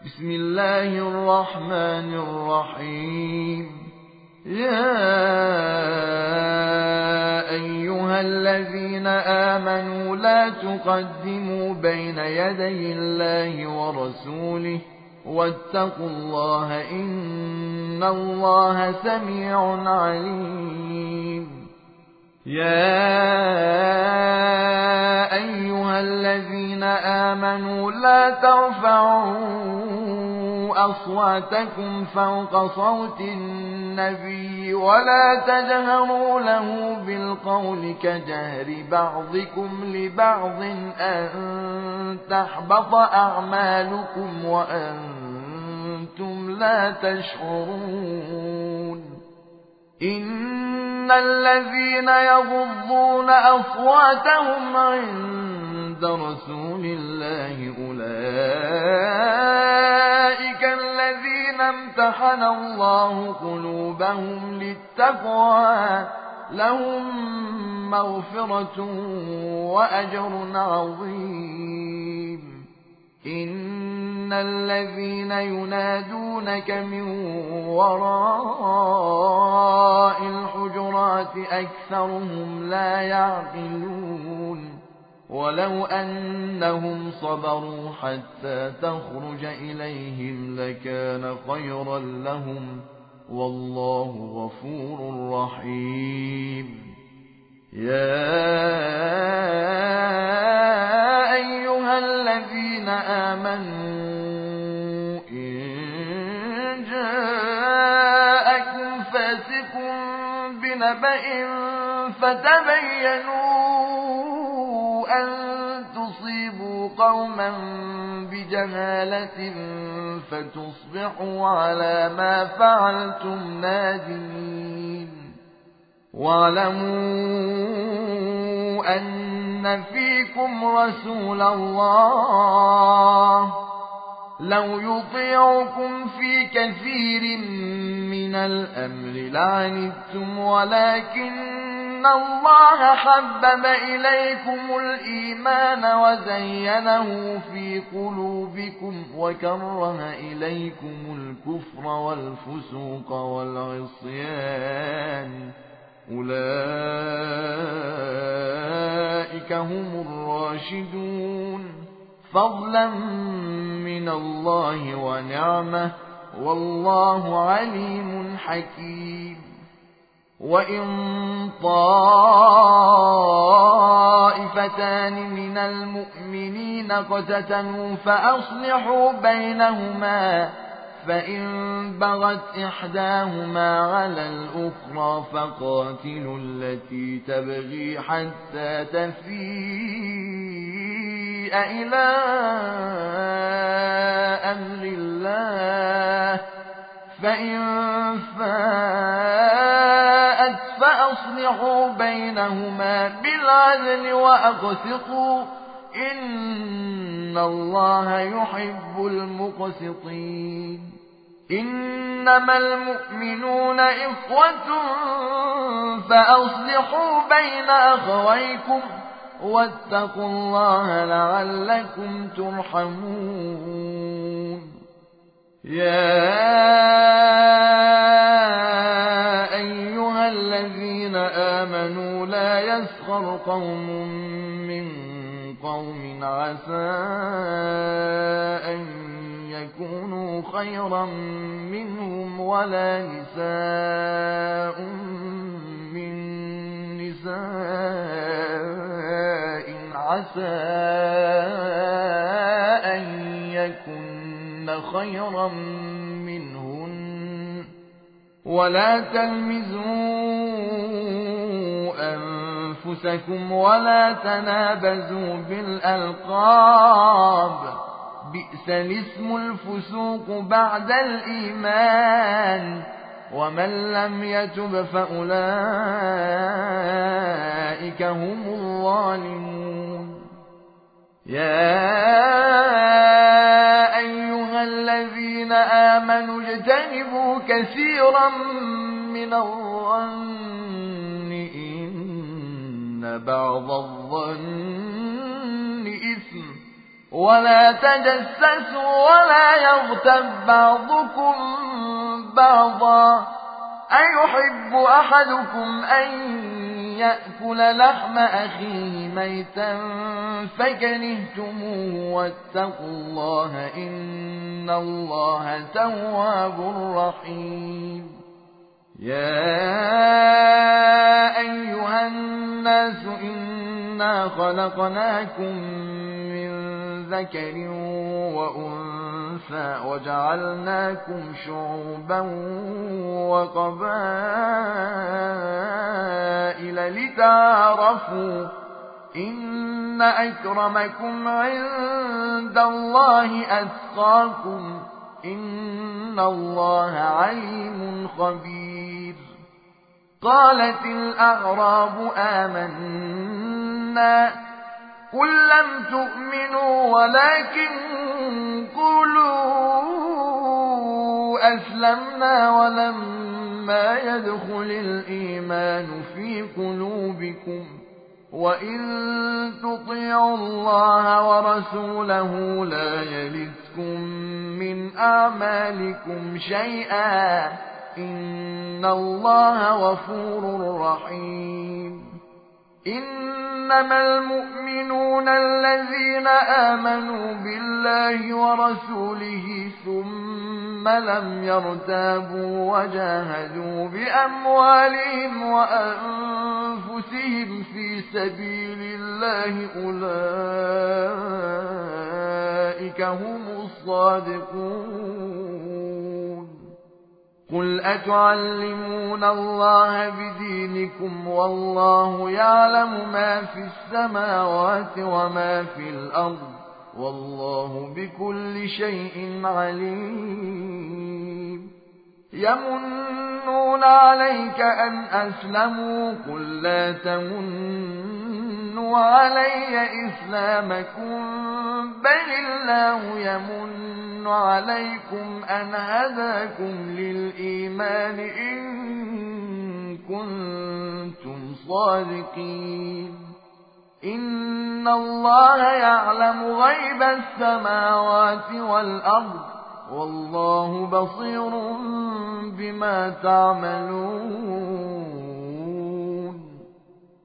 بسم الله الرحمن الرحيم. يا أيها الذين آمنوا لا تقدموا بين يدي الله ورسوله واتقوا الله إن الله سميع عليم. يا أيها الذين آمنوا لا ترفعوا أصواتكم فوق صوت النبي ولا تجهروا له بالقول كجهر بعضكم لبعض أن تحبط أعمالكم وأنتم لا تشعرون. إن الذين يغضون أصواتهم عند رسول الله أولئك الذين امتحن الله قلوبهم للتقوى لهم مغفرة وأجر عظيم. إن الذين ينادونك من وراء الحجرات أكثرهم لا يعقلون. ولو أنهم صبروا حتى تخرج إليهم لكان خيرا لهم والله غفور رحيم. يا أيها الذين آمنوا إن جاءكم فاسق بنبأ فتبينوا أن تصيبوا قوما بجهالة فتصبحوا على ما فعلتم نادمين. واعلموا أن فيكم رسول الله لو يطيعكم في كثير من الأمر لعنتم ولكن الله حبب إليكم الإيمان وزينه في قلوبكم وكره إليكم الكفر والفسوق والعصيان أولئك هم الراشدون فضلا من الله ونعمه والله عليم حكيم. وإن طائفتان من المؤمنين اقتتلوا فأصلحوا بينهما فإن بغت إحداهما على الأخرى فقاتلوا التي تبغي حتى تفيء إلى أمر الله فإن فاءت فأصلحوا بينهما بالعدل وأقسطوا إن الله يحب المقسطين. إنما المؤمنون إخوة فأصلحوا بين أخويكم واتقوا الله لعلكم ترحمون. يا أيها الذين آمنوا لا يسخر قوم من قوم عسى أن يكونوا خيرا منهم ولا نساء من نساء عسى أن يكن خيرا منهن ولا تلمزوا أنفسكم ولا تنابزوا بالألقاب بئس الاسم الفسوق بعد الإيمان ومن لم يتب فأولئك هم الظالمون. يا أيها الذين آمنوا اجتنبوا كثيرا من الظن إن بعض الظن إثم ولا تجسسوا ولا يغتب بعضكم بعضا أيحب أحدكم أن يأكل لحم أخيه ميتا فكرهتموه واتقوا الله إن الله تواب رحيم يا أيها الناس إنا خلقناكم من ذكر وأنثى وجعلناكم شعوبا وقبائل لتعارفوا إن أكرمكم عند الله أتقاكم إن الله عليم خبير قالت الأعراب آمنا قل لم تؤمنوا ولكن قولوا أسلمنا ولما يدخل الإيمان في قلوبكم وإن تطيعوا الله ورسوله لا يلتكم من أعمالكم شيئا إن الله غفور رحيم إنما المؤمنون الذين آمنوا بالله ورسوله ثم لم يرتابوا وجاهدوا بأموالهم وأنفسهم في سبيل الله أولئك هم الصادقون قل أتعلمون الله بدينكم والله يعلم ما في السماوات وما في الأرض والله بكل شيء عليم يمنون عليك أن أسلموا قل لا تمنوا علي إسلامكم بل الله يمن عليكم أن هداكم للإيمان إن كنتم صادقين إن الله يعلم غيب السماوات والأرض والله بصير بما تعملون